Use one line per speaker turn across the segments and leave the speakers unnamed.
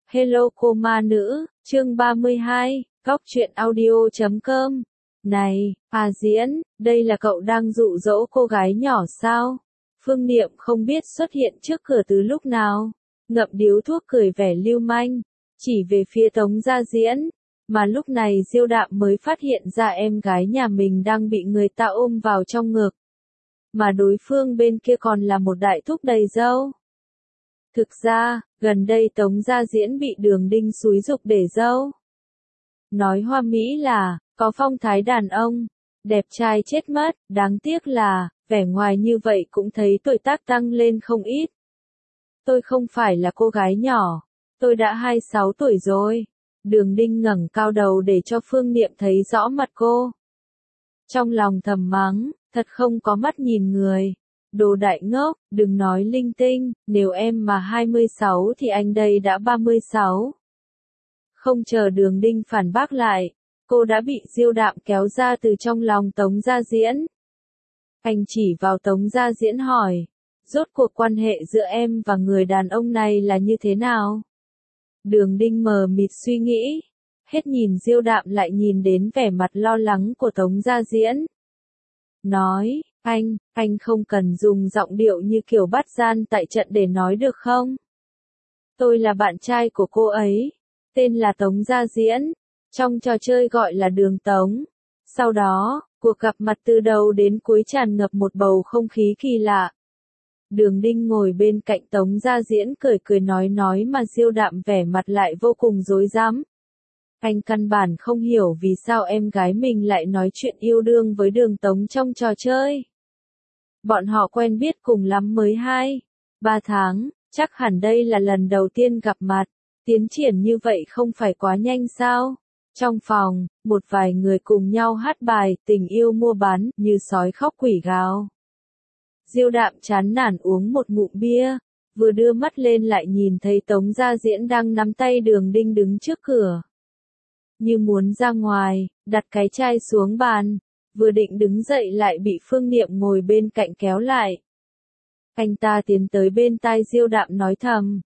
Hello cô ma nữ, chương 32, góc truyện audio.com. Này, Diễn, đây là cậu đang dụ dỗ cô gái nhỏ sao? Phương Niệm không biết xuất hiện trước cửa từ lúc nào. Ngậm điếu thuốc cười vẻ lưu manh, chỉ về phía Tống Gia Diễn. Mà lúc này Diêu Đạm mới phát hiện ra em gái nhà mình đang bị người ta ôm vào trong ngực. Mà đối phương bên kia còn là một đại thúc đầy râu. Thực ra, gần đây Tống Gia Diễn bị Đường Đinh xúi giục để dâu. Nói hoa mỹ là, có phong thái đàn ông, đẹp trai chết mất, đáng tiếc là, vẻ ngoài như vậy cũng thấy tuổi tác tăng lên không ít. Tôi không phải là cô gái nhỏ, tôi đã 26 tuổi rồi. Đường Đinh ngẩng cao đầu để cho Phương Niệm thấy rõ mặt cô. Trong lòng thầm mắng, thật không có mắt nhìn người. Đồ đại ngốc, đừng nói linh tinh, nếu em mà 26 thì anh đây đã 36. Không chờ Đường Đinh phản bác lại, cô đã bị Diêu Đạm kéo ra từ trong lòng Tống Gia Diễn. Anh chỉ vào Tống Gia Diễn hỏi, rốt cuộc quan hệ giữa em và người đàn ông này là như thế nào? Đường Đinh mờ mịt suy nghĩ, hết nhìn Diêu Đạm lại nhìn đến vẻ mặt lo lắng của Tống Gia Diễn. Nói, anh không cần dùng giọng điệu như kiểu bắt gian tại trận để nói được không? Tôi là bạn trai của cô ấy, tên là Tống Gia Diễn, trong trò chơi gọi là Đường Tống. Sau đó, cuộc gặp mặt từ đầu đến cuối tràn ngập một bầu không khí kỳ lạ. Đường Đinh ngồi bên cạnh Tống Gia Diễn cười cười nói mà Diêu Đạm vẻ mặt lại vô cùng rối rắm. Anh căn bản không hiểu vì sao em gái mình lại nói chuyện yêu đương với Đường Tống trong trò chơi. Bọn họ quen biết cùng lắm mới 2-3 tháng, chắc hẳn đây là lần đầu tiên gặp mặt, tiến triển như vậy không phải quá nhanh sao? Trong phòng, một vài người cùng nhau hát bài tình yêu mua bán như sói khóc quỷ gào. Diêu Đạm chán nản uống một ngụm bia, vừa đưa mắt lên lại nhìn thấy Tống Gia Diễn đang nắm tay Đường Đinh đứng trước cửa. Như muốn ra ngoài, đặt cái chai xuống bàn, vừa định đứng dậy lại bị Phương Niệm ngồi bên cạnh kéo lại. Anh ta tiến tới bên tai Diêu Đạm nói thầm,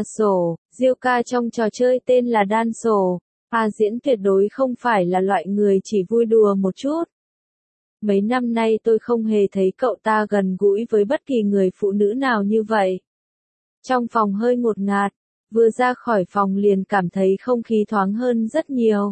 Diêu ca trong trò chơi tên là Đan Sổ, Diễn tuyệt đối không phải là loại người chỉ vui đùa một chút. Mấy năm nay tôi không hề thấy cậu ta gần gũi với bất kỳ người phụ nữ nào như vậy. Trong phòng hơi ngột ngạt, vừa ra khỏi phòng liền cảm thấy không khí thoáng hơn rất nhiều.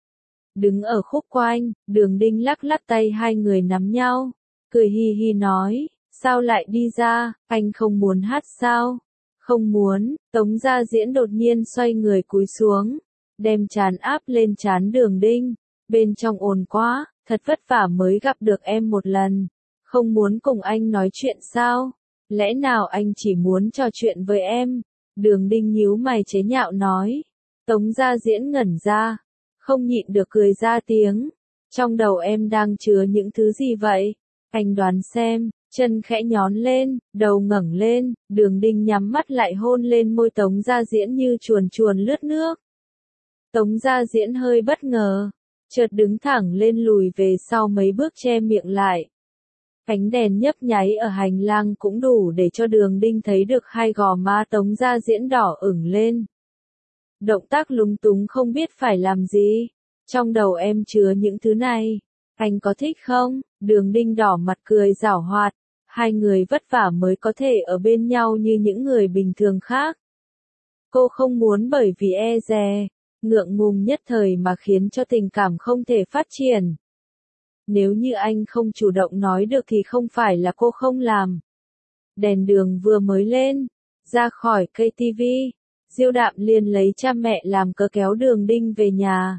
Đứng ở khúc quanh, Đường Đinh lắc lắc tay hai người nắm nhau, cười hi hi nói, sao lại đi ra, anh không muốn hát sao? Không muốn. Tống Gia Diễn đột nhiên xoay người cúi xuống, đem trán áp lên trán Đường Đinh, bên trong ồn quá, thật vất vả mới gặp được em một lần, không muốn cùng anh nói chuyện sao? Lẽ nào anh chỉ muốn trò chuyện với em? Đường Đinh nhíu mày chế nhạo nói. Tống Gia Diễn ngẩn ra, không nhịn được cười ra tiếng. Trong đầu em đang chứa những thứ gì vậy? Anh đoán xem. Chân khẽ nhón lên, đầu ngẩng lên, Đường Đinh nhắm mắt lại hôn lên môi Tống Gia Diễn như chuồn chuồn lướt nước. Tống Gia Diễn hơi bất ngờ, chợt đứng thẳng lên lùi về sau mấy bước che miệng lại. Ánh đèn nhấp nháy ở hành lang cũng đủ để cho Đường Đinh thấy được hai gò má Tống Gia Diễn đỏ ửng lên. Động tác lúng túng không biết phải làm gì. Trong đầu em chứa những thứ này. Anh có thích không? Đường Đinh đỏ mặt cười giảo hoạt. Hai người vất vả mới có thể ở bên nhau như những người bình thường khác. Cô không muốn bởi vì e dè, ngượng ngùng nhất thời mà khiến cho tình cảm không thể phát triển. Nếu như anh không chủ động nói được thì không phải là cô không làm. Đèn đường vừa mới lên, ra khỏi cây tivi, Diêu Đạm liền lấy cha mẹ làm cớ kéo Đường Đinh về nhà.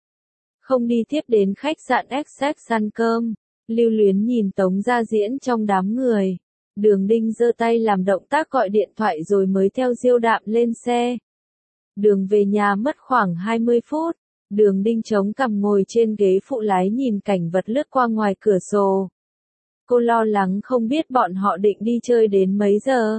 Không đi tiếp đến khách sạn XX ăn cơm, lưu luyến nhìn Tống Gia Diễn trong đám người. Đường Đinh giơ tay làm động tác gọi điện thoại rồi mới theo Diêu Đạm lên xe. Đường về nhà mất khoảng 20 phút. Đường Đinh chống cằm ngồi trên ghế phụ lái nhìn cảnh vật lướt qua ngoài cửa sổ. Cô lo lắng không biết bọn họ định đi chơi đến mấy giờ.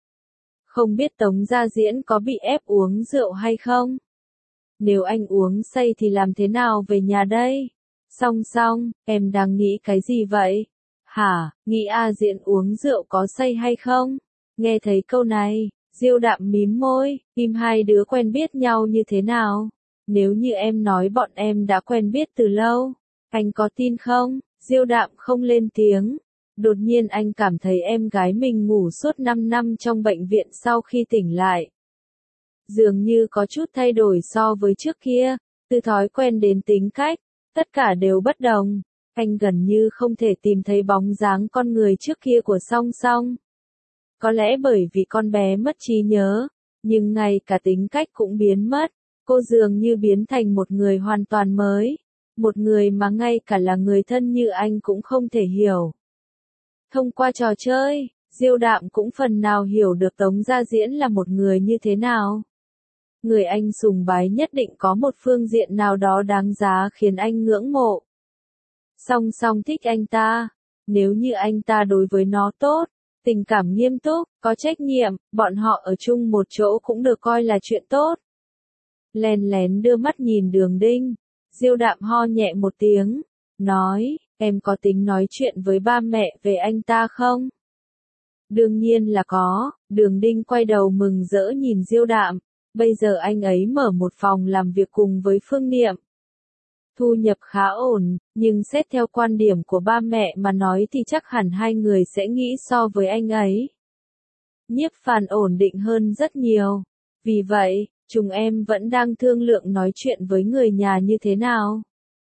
Không biết Tống Gia Diễn có bị ép uống rượu hay không? Nếu anh uống say thì làm thế nào về nhà đây? Song, em đang nghĩ cái gì vậy? Hả, nghĩ Diễn uống rượu có say hay không? Nghe thấy câu này, Diêu Đạm mím môi, im hai đứa quen biết nhau như thế nào? Nếu như em nói bọn em đã quen biết từ lâu, anh có tin không? Diêu Đạm không lên tiếng. Đột nhiên anh cảm thấy em gái mình ngủ suốt 5 năm trong bệnh viện sau khi tỉnh lại. Dường như có chút thay đổi so với trước kia, từ thói quen đến tính cách, tất cả đều bất đồng. Anh gần như không thể tìm thấy bóng dáng con người trước kia của Song Song. Có lẽ bởi vì con bé mất trí nhớ, nhưng ngay cả tính cách cũng biến mất. Cô dường như biến thành một người hoàn toàn mới. Một người mà ngay cả là người thân như anh cũng không thể hiểu. Thông qua trò chơi, Diêu Đạm cũng phần nào hiểu được Tống Gia Diễn là một người như thế nào. Người anh sùng bái nhất định có một phương diện nào đó đáng giá khiến anh ngưỡng mộ. Song Song thích anh ta. Nếu như anh ta đối với nó tốt, tình cảm nghiêm túc, có trách nhiệm, bọn họ ở chung một chỗ cũng được coi là chuyện tốt. Lén lén đưa mắt nhìn Đường Đinh, Diêu Đạm ho nhẹ một tiếng, nói, em có tính nói chuyện với ba mẹ về anh ta không? Đương nhiên là có. Đường Đinh quay đầu mừng rỡ nhìn Diêu Đạm, bây giờ anh ấy mở một phòng làm việc cùng với Phương Niệm. Thu nhập khá ổn, nhưng xét theo quan điểm của ba mẹ mà nói thì chắc hẳn hai người sẽ nghĩ so với anh ấy. Nhiếp Phàn ổn định hơn rất nhiều. Vì vậy, chúng em vẫn đang thương lượng nói chuyện với người nhà như thế nào.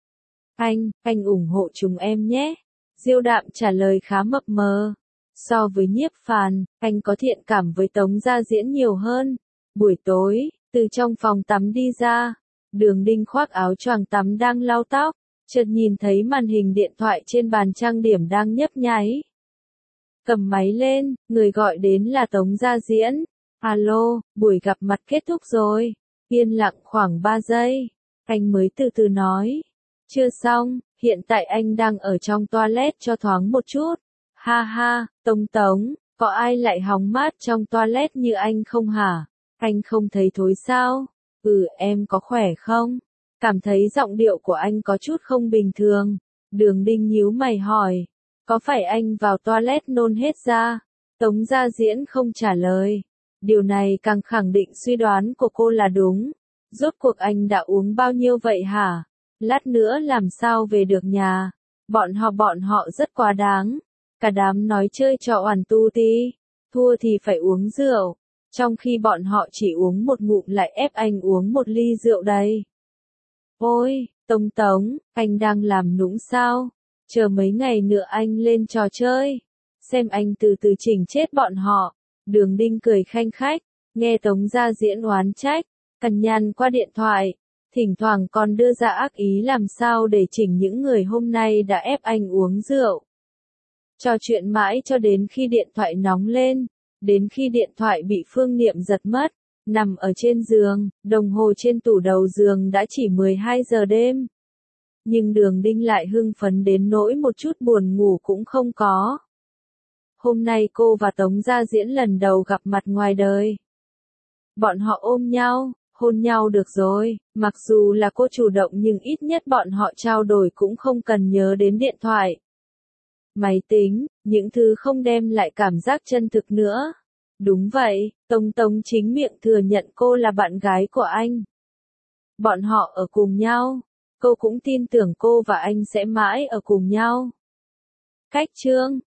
Anh ủng hộ chúng em nhé. Diêu Đạm trả lời khá mập mờ. So với Nhiếp Phàn, anh có thiện cảm với Tống Gia Diễn nhiều hơn. Buổi tối, từ trong phòng tắm đi ra, Đường Đinh khoác áo choàng tắm đang lau tóc, chợt nhìn thấy màn hình điện thoại trên bàn trang điểm đang nhấp nháy. Cầm máy lên, người gọi đến là Tống Gia Diễn. Alo, buổi gặp mặt kết thúc rồi. Yên lặng khoảng 3 giây. Anh mới từ từ nói. Chưa xong, hiện tại anh đang ở trong toilet cho thoáng một chút. Ha ha, Tống, có ai lại hóng mát trong toilet như anh không hả? Anh không thấy thối sao? Em có khỏe không? Cảm thấy giọng điệu của anh có chút không bình thường. Đường Đinh nhíu mày hỏi. Có phải anh vào toilet nôn hết ra? Tống Gia Diễn không trả lời. Điều này càng khẳng định suy đoán của cô là đúng. Rốt cuộc anh đã uống bao nhiêu vậy hả? Lát nữa làm sao về được nhà? Bọn họ rất quá đáng. Cả đám nói chơi trò oằn tu tí. Thua thì phải uống rượu. Trong khi bọn họ chỉ uống một ngụm lại ép anh uống một ly rượu đây. Ôi, Tống, anh đang làm nũng sao? Chờ mấy ngày nữa anh lên trò chơi. Xem anh từ từ chỉnh chết bọn họ. Đường Đinh cười khanh khách, nghe Tống Gia Diễn oán trách, cằn nhằn qua điện thoại. Thỉnh thoảng còn đưa ra ác ý làm sao để chỉnh những người hôm nay đã ép anh uống rượu. Trò chuyện mãi cho đến khi điện thoại nóng lên. Đến khi điện thoại bị Phương Niệm giật mất, nằm ở trên giường, đồng hồ trên tủ đầu giường đã chỉ 12 giờ đêm. Nhưng Đường Đinh lại hưng phấn đến nỗi một chút buồn ngủ cũng không có. Hôm nay cô và Tống Gia Diễn lần đầu gặp mặt ngoài đời. Bọn họ ôm nhau, hôn nhau được rồi, mặc dù là cô chủ động nhưng ít nhất bọn họ trao đổi cũng không cần nhớ đến điện thoại. Máy tính, những thứ không đem lại cảm giác chân thực nữa. Đúng vậy, Tống chính miệng thừa nhận cô là bạn gái của anh. Bọn họ ở cùng nhau, cô cũng tin tưởng cô và anh sẽ mãi ở cùng nhau. Cách chương